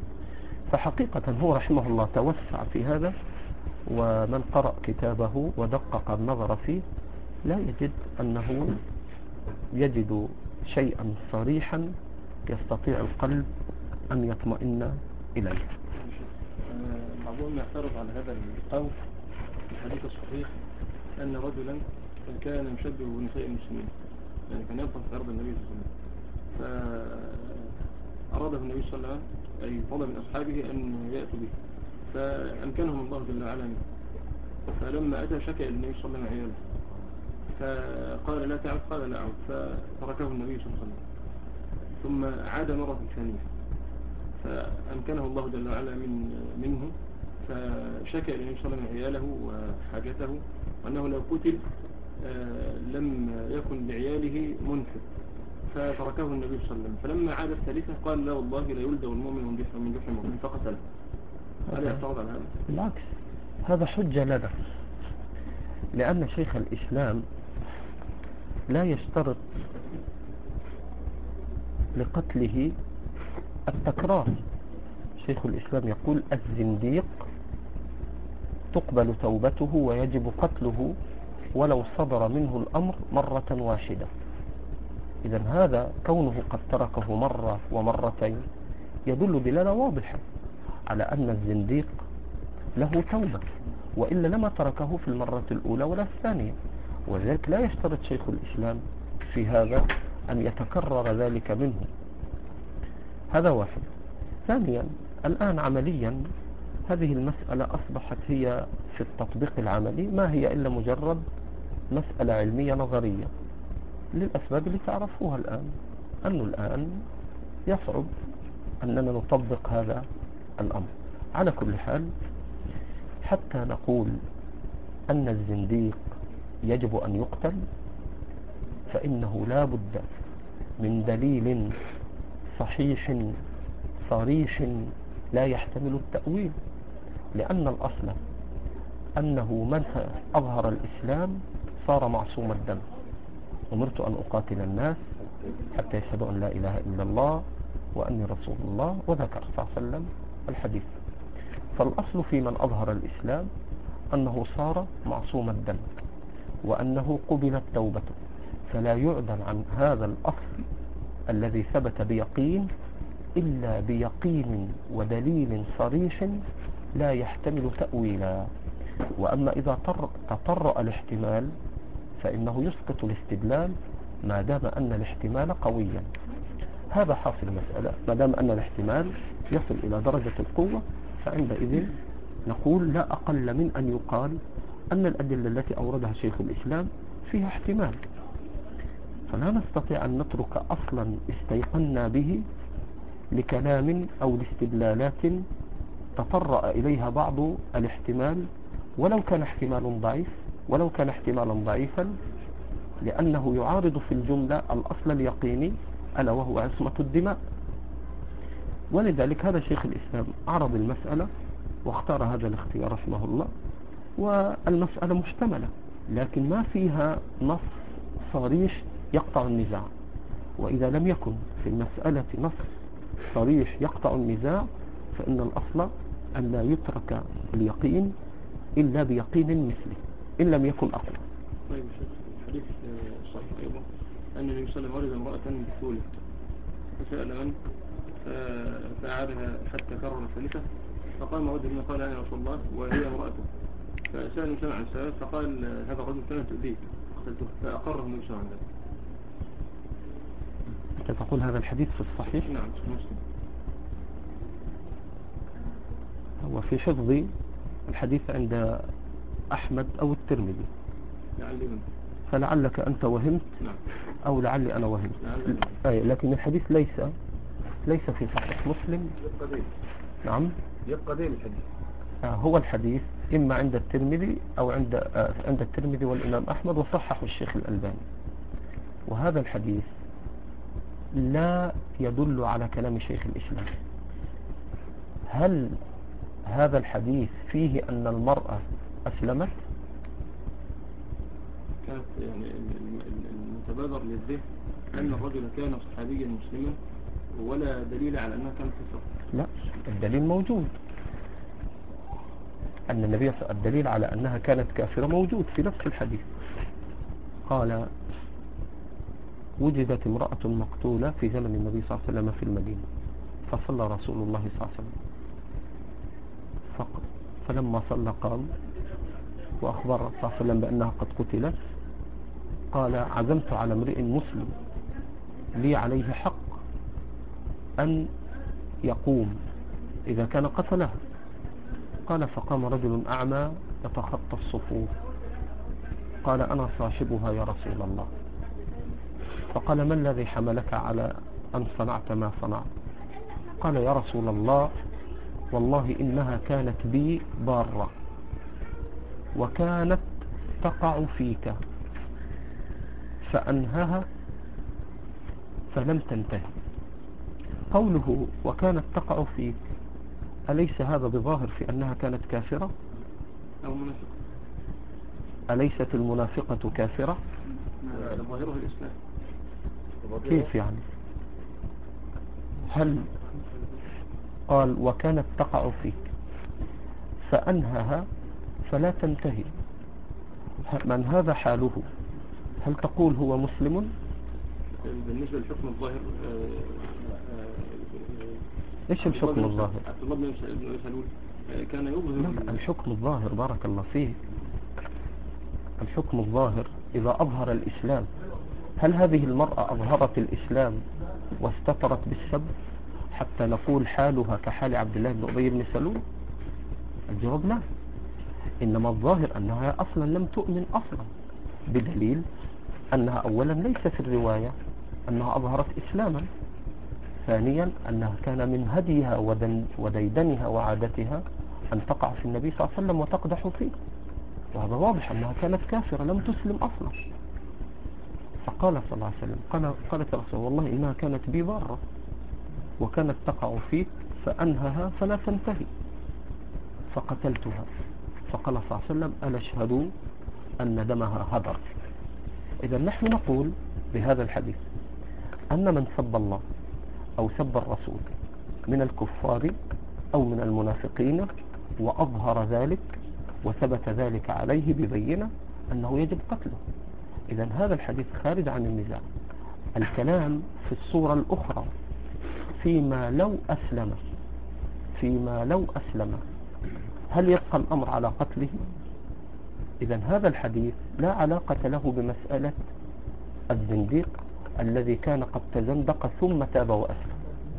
فحقيقة هو رحمه الله توسع في هذا، ومن قرأ كتابه ودقق النظر فيه لا يجد أنه يجد شيئا صريحا يستطيع القلب أن يطمئن إليه. بعضهم يعترض على هذا القول في الحديث الصحيح أن رجلا فكان يشبه بنساء المسلمين، يعني كان يبقى في أرض النبي صلى الله عليه وسلم. فأراده النبي صلى الله عليه وسلم أي طلب من أصحابه أن يأتوا به، فأمكنهم الله جل وعلا منه. فلما أتى شكى النبي صلى الله عليه وسلم عياله، فقال لا تعود، قال لا أعود، فتركه النبي صلى الله عليه وسلم. ثم عاد مرة ثانية، فأمكنه الله جل وعلا منه، فشكى النبي صلى الله عليه وسلم عياله وحاجته، وأنه لو قتل لم يكن لعياله منفذ، فتركه النبي صلى الله عليه وسلم. فلما عاد الثالثة قال لا والله لا يلدغ المؤمن من جحر المؤمن، فقتله. هل يعترض على هذا؟ بالعكس، هذا حجة لنا، لأن شيخ الإسلام لا يشترط لقتله التكرار. شيخ الإسلام يقول الزنديق تقبل توبته ويجب قتله ولو صدر منه الأمر مرة واحدة. إذا هذا كونه قد تركه مرة ومرتين يدل دلالة واضحة على أن الزنديق له توبة، وإلا لما تركه في المرة الأولى ولا الثانية. وذلك لا يشترط شيخ الإسلام في هذا أن يتكرر ذلك منه. هذا واحد. ثانيا، الآن عمليا هذه المسألة أصبحت هي في التطبيق العملي ما هي إلا مجرد مسألة علمية نظرية، للأسباب اللي تعرفوها الآن، أنه الآن يصعب أننا نطبق هذا الأمر. على كل حال، حتى نقول أن الزنديق يجب أن يقتل، فإنه لا بد من دليل صحيح صريح لا يحتمل التأويل، لأن الأصل أنه من أظهر الإسلام صار معصوم الدم. أمرت أن أقاتل الناس حتى يشهدوا أن لا إله إلا الله وأني رسول الله، وذكر صلى الله عليه وسلم الحديث. فالأصل في من أظهر الإسلام أنه صار معصوم الدم وأنه قبلت توبته، فلا يعدل عن هذا الأصل الذي ثبت بيقين إلا بيقين ودليل صريح لا يحتمل تأويلا. وأما إذا تطرأ الاحتمال فإنه يسقط الاستدلال ما دام أن الاحتمال قويا. هذا حاصل المسألة، ما دام أن الاحتمال يصل إلى درجة القوة، فعندئذ نقول لا أقل من أن يقال أن الأدلة التي أوردها شيخ الإسلام فيها احتمال. فلا نستطيع أن نترك أصلا استيقنا به لكلام أو لاستدلالات تطرأ إليها بعض الاحتمال، ولو كان احتمالا ضعيفا، لأنه يعارض في الجملة الأصل اليقيني ألا وهو عصمة الدماء. ولذلك هذا شيخ الإسلام عرض المسألة واختار هذا الاختيار رحمه الله، والمسألة محتملة لكن ما فيها نص صريح يقطع النزاع. وإذا لم يكن في المسألة نص صريح يقطع النزاع فإن الأصل أن لا يترك اليقين إلا بيقين مثله إن لم يكن أقوى. طيب الحديث الصحيح أيضا أن النبي صلى الله عليه وسلم ورد امرأة بثولة فسأل من فأعادها حتى كرر الثالثة، فقال ما ودني، قال أنا رسول الله وهي امرأته. فسأل الإنسان عن السبب فقال هذا الرجل كانت تؤذيه فقتلته، فأقره النبي صلى الله عليه وسلم. أنت تقول هذا الحديث في الصحيح؟ نعم في مسلم. هو في حفظي الحديث عند أحمد أو الترمذي، لعلي من فلعلك أنت وهمت. نعم. أو لعلي أنا وهمت. لكن الحديث ليس في صحيح مسلم. قديم. نعم قديم الحديث. هو الحديث إما عند الترمذي أو عند الترمذي والإمام أحمد، وصححه الشيخ الألباني. وهذا الحديث لا يدل على كلام شيخ الإسلام. هل هذا الحديث فيه أن المرأة أسلمت؟ كانت يعني المتبادر للذهن أن الرجل كان صحابيا مسلما ولا دليل على أنها كانت كفر. لا، الدليل موجود. أن الدليل على أنها كانت كافرة موجود في نفس الحديث. قال وجدت امرأة مقتولة في زمن النبي صلى الله عليه وسلم في المدينة، فصلى رسول الله صلى الله عليه وسلم فلما صلى قام وأخبر صلى الله عليه وسلم بأنها قد قتلت، قال عزمت على امرئ مسلم لي عليه حق أن يقوم إذا كان قتله. قال فقام رجل أعمى يتخطى الصفوف قال أنا صاحبها يا رسول الله. فقال ما الذي حملك على أن صنعت ما صنعت؟ قال يا رسول الله والله إنها كانت بي بارة وكانت تقع فيك فأنهها فلم تنتهي. قوله وكانت تقع فيك أليس هذا بظاهر في أنها كانت كافرة؟ أو منافق. أليست المنافقة كافرة؟ ظاهره الإسلام. كيف يعني؟ هل قال وكانت تقع فيك فأنهها فلا تنتهي، من هذا حاله؟ هل تقول هو مسلم؟ بالنسبة للحكم الظاهر إيش الحكم الظاهر؟ عبد الله بن سلول كان يظهر لا، الحكم الظاهر بارك الله فيك، الحكم الظاهر إذا أظهر الإسلام. هل هذه المرأة أظهرت الإسلام واستترت بالسب حتى نقول حالها كحال عبد الله بن أبي بن سلول؟ الجواب لا، إنما الظاهر أنها أصلا لم تؤمن أصلا، بدليل أنها أولا ليس في الرواية أنها أظهرت إسلاما، ثانيا أنها كان من هديها وديدنها وعادتها أن تقع في النبي صلى الله عليه وسلم وتقدح فيه، وهذا واضح أنها كانت كافرة لم تسلم أصلا. فقال صلى الله عليه وسلم قالت رسول الله إنها كانت بي بارة وكانت تقع فيك فأنهها فلا تنتهي فقتلتها. فقال صلى الله عليه وسلم ألا اشهدوا أن دمها هدر. إذا نحن نقول بهذا الحديث أن من سب الله أو سب الرسول من الكفار أو من المنافقين وأظهر ذلك وثبت ذلك عليه ببينة أنه يجب قتله. إذا هذا الحديث خارج عن النزاع. الكلام في الصورة الأخرى فيما لو أسلم هل يبقى الأمر على قتله؟ إذا هذا الحديث لا علاقة له بمسألة الزنديق الذي كان قد تزندق ثم تاب وأسلم.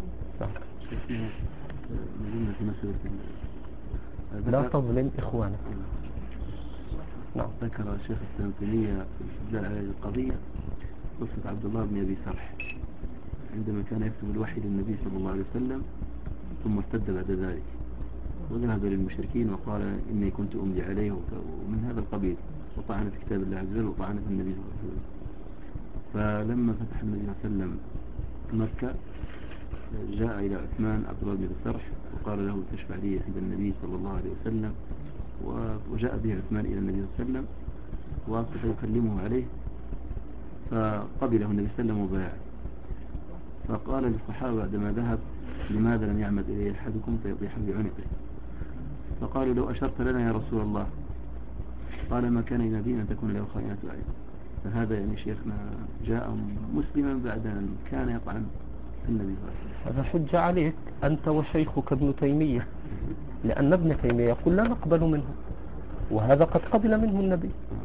لا تظلم إخوانك. نعم. ذكر الشيخ الإسلام تيمية في الاستدلال على القضية قصة عبد الله بن أبي سرح عندما كان يكتب الوحي للنبي صلى الله عليه وسلم ثم ارتد بعد ذلك وذهب للمشركين وقال إني كنت أملي عليه ومن هذا القبيل وطعن في كتاب الله عز وجل وطعن في النبي صلى الله عليه وسلم. فلما فتح النبي صلى الله عليه وسلم مكة جاء إلى عثمان عبد الله بن أبي سرح وقال له تشفع لي عند النبي صلى الله عليه وسلم، وجاء به عثمان إلى النبي صلى الله عليه وسلم وأخذ يكلمه عليه فقبله النبي صلى الله عليه وسلم وبايعه. فقال للصحابة بعدما ذهب لماذا لم يعمد إليه أحدكم فيطيح بعنقه؟ فقالوا لو أشرت لنا يا رسول الله. قال ما كان ينادينا أن تكون له خائنة أعين. فهذا يعني شيخنا جاء مسلما بعد أن كان يطعن في النبي صلى الله عليه وسلم. هذا حجة عليك أنت وشيخك ابن تيمية، لأن ابن تيمية يقول لا نقبل منه وهذا قد قبل منه النبي.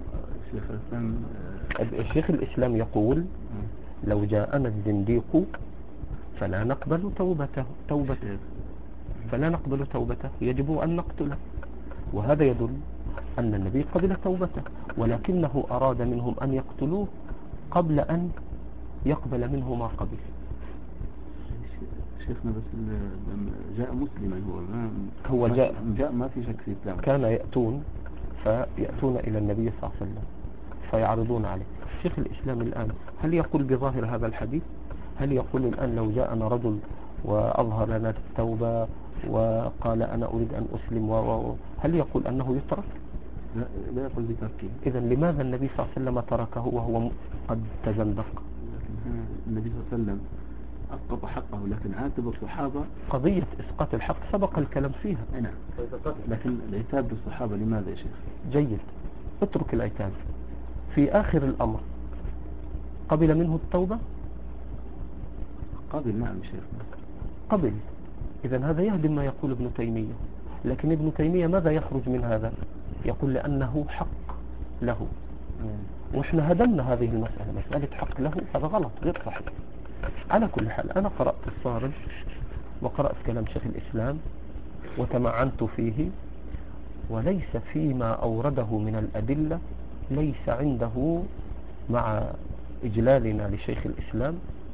الشيخ الإسلام يقول لو جاءنا الزنديق فلا نقبل توبته فلا نقبل توبته يجب أن نقتله، وهذا يدل أن النبي قبل توبته ولكنه أراد منهم أن يقتلوه قبل أن يقبل منه ما قبل. شيخنا بس جاء مسلما هو جاء ما في شك في الإسلام. كان فيأتون إلى النبي صلى الله عليه وسلم فيعرضون عليه. شيخ الإسلام الآن هل يقول بظاهر هذا الحديث؟ هل يقول الآن لو جاءنا رجل وأظهر لنا التوبة وقال أنا أريد أن أسلم هل يقول أنه يترك؟ لا يقول بتركه. إذن لماذا النبي صلى الله عليه وسلم تركه وهو قد تزندق؟ لكن النبي صلى الله عليه وسلم أسقط حقه لكن عاتب الصحابة. قضية إسقاط الحق سبق الكلام فيها. نعم. لكن العتاب بالصحابة لماذا يا شيخ؟ جيد، اترك العتاب. في آخر الأمر قبل منه التوبة؟ قبل، نعم شيخ قبل. إذن هذا يهدم ما يقول ابن تيمية، لكن ابن تيمية ماذا يخرج من هذا؟ يقول لأنه حق له وإحنا هدمنا هذه المسألة، مسألة حق له، هذا غلط غير صحيح. على كل حال أنا قرأت الصارم وقرأت كلام شيخ الإسلام وتمعنت فيه، وليس فيما أورده من الأدلة ليس عنده، مع إجلالنا لشيخ الإسلام،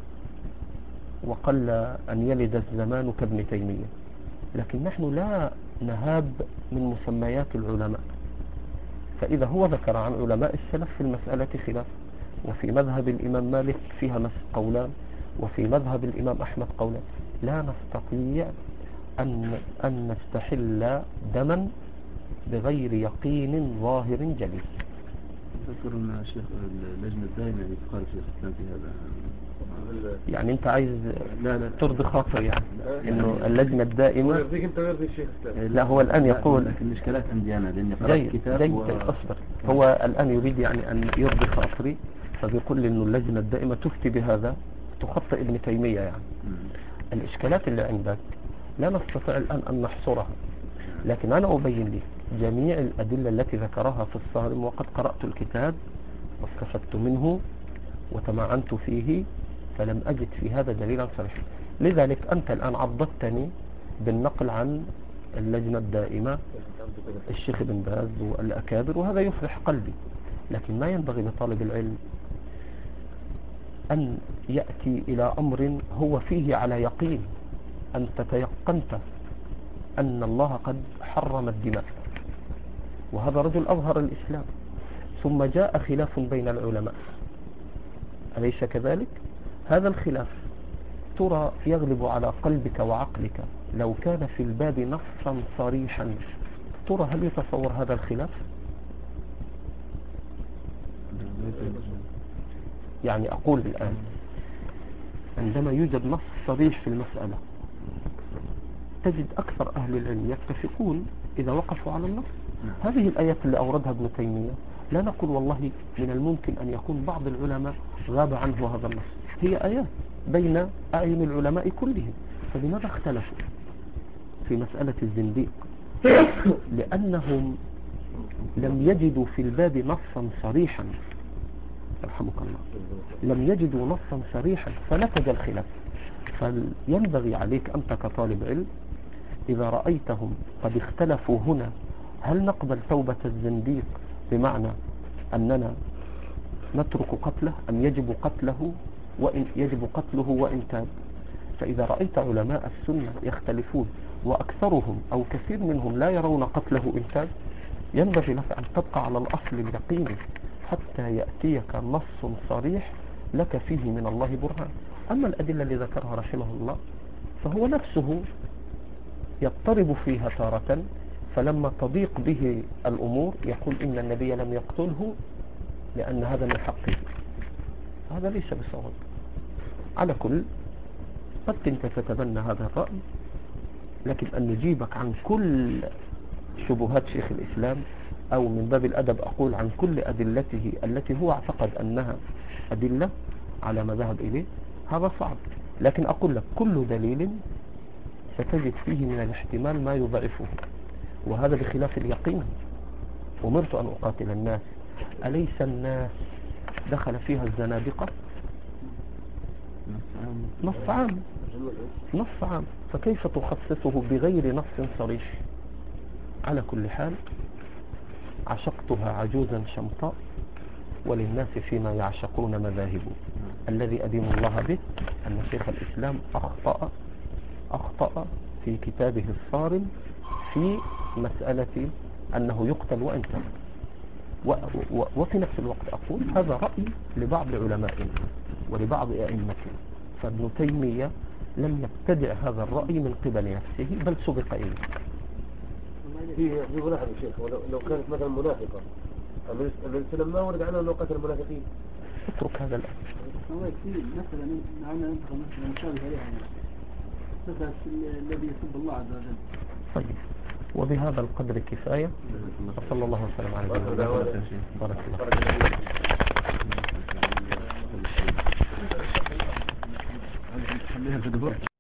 وقل أن يلد الزمان كابن تيمية، لكن نحن لا نهاب من مسميات العلماء. فإذا هو ذكر عن علماء السلف في المسألة خلاف، وفي مذهب الإمام مالك فيها قولان، وفي مذهب الإمام أحمد قولان، لا نستطيع أن نستحل دما بغير يقين ظاهر جلي. ذكر أن الشيخ اللجنة الدائمة يقال في الإسلام في هذا. يعني أنت عايز لا ترضي خاطر يعني إنه اللجنة الدائمة. يرضيك أنت ويرضي الشيخ الإسلام. لا، هو الآن يقول لكن الإشكالات عندي أنا لأني قرأت جيد كتاب جيد أصبر. هو الآن يريد يعني أن يرضي خاطري، فبيقول لي إنه اللجنة الدائمة تفتي بهذا، تخطئ ابن تيمية يعني. الإشكالات اللي عندك لا نستطيع الآن أن نحصرها، لكن أنا أبين لك جميع الأدلة التي ذكرها في الصارم، وقد قرأت الكتاب واستفدت منه وتمعنت فيه، فلم أجد في هذا دليلا صريحا. لذلك أنت الآن عضدتني بالنقل عن اللجنة الدائمة الشيخ ابن باز والأكابر، وهذا يفرح قلبي، لكن ما ينبغي لطالب العلم أن يأتي إلى أمر هو فيه على يقين. أنت تيقنت أن الله قد حرم الدماء، وهذا رجل أظهر الإسلام، ثم جاء خلاف بين العلماء، أليس كذلك؟ هذا الخلاف ترى يغلب على قلبك وعقلك لو كان في الباب نصا صريحا، ترى هل يتصور هذا الخلاف؟ يعني أقول الآن عندما يوجد نص صريح في المسألة تجد أكثر أهل العلم يتفقون إذا وقفوا على النص. هذه الآيات اللي أوردها ابن تيمية لا نقول والله من الممكن أن يكون بعض العلماء غاب عنه هذا النص، هي آيات بين أعين العلماء كلهم، فلماذا اختلفوا في مسألة الزنديق؟ لأنهم لم يجدوا في الباب نصا صريحا، رحمك الله، لم يجدوا نصا صريحا فنتج الخلاف. فينبغي عليك أنت كطالب علم إذا رأيتهم قد اختلفوا هنا، هل نقبل توبة الزنديق بمعنى أننا نترك قتله أم يجب قتله وإن تاب؟ فإذا رأيت علماء السنة يختلفون وأكثرهم أو كثير منهم لا يرون قتله إن تاب، ينبغي لك أن تبقى على الأصل اليقيني حتى يأتيك نص صريح لك فيه من الله برهان. أما الأدلة اللي ذكرها رحمه الله فهو نفسه يضطرب فيها تارة، فلما تضيق به الأمور يقول إن النبي لم يقتله لأن هذا من حقه، هذا ليس بصواب. على كل قد كنت تتبنى هذا الرأي، لكن أن نجيبك عن كل شبهات شيخ الإسلام، أو من باب الأدب أقول عن كل أدلته التي هو اعتقد أنها أدلة على ما ذهب إليه، هذا صعب. لكن أقول لك كل دليل ستجد فيه من الاحتمال ما يضعفه، وهذا بخلاف اليقين. أمرت أن أقاتل الناس، أليس الناس دخل فيها الزنادقة؟ نص عام، فكيف تخصصه بغير نص صريح؟ على كل حال عشقتها عجوزا شمطاء، وللناس فيما يعشقون مذاهب. الذي أدين الله به أن شيخ الإسلام أخطأ في كتابه الصارم في مسألة أنه يقتل وإن تاب. وفي نفس الوقت أقول هذا رأي لبعض علمائنا ولبعض أئمتنا، فابن تيمية لم يبتدع هذا الرأي من قبل نفسه بل سبق إليه. في ملاحظة يا شيخ، لو كانت مثلا منافقة الإسلام ما ورد عنه أنه قتل المنافقين. اترك هذا الآن. هو يكفي مثلا معنا ننتقل مثلا مشابه عليها مثلا الذي يسب الله عز وجل. طيب، وبهذا القدر كفاية، وصلى الله وسلم على نبينا محمد. بارك الله.